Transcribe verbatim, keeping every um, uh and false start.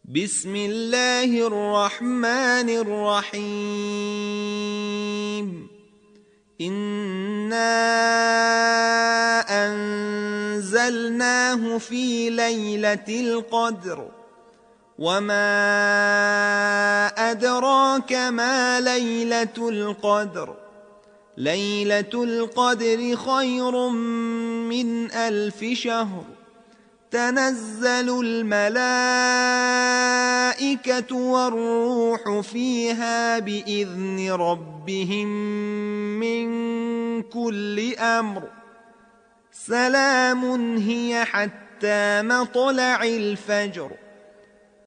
بسم الله الرحمن الرحيم. إنا أنزلناه في ليلة القدر وما أدراك ما ليلة القدر ليلة القدر خير من ألف شهر. تنزل الملائكة والروح فيها بإذن ربهم من كل أمر. سلام هي حتى مطلع الفجر.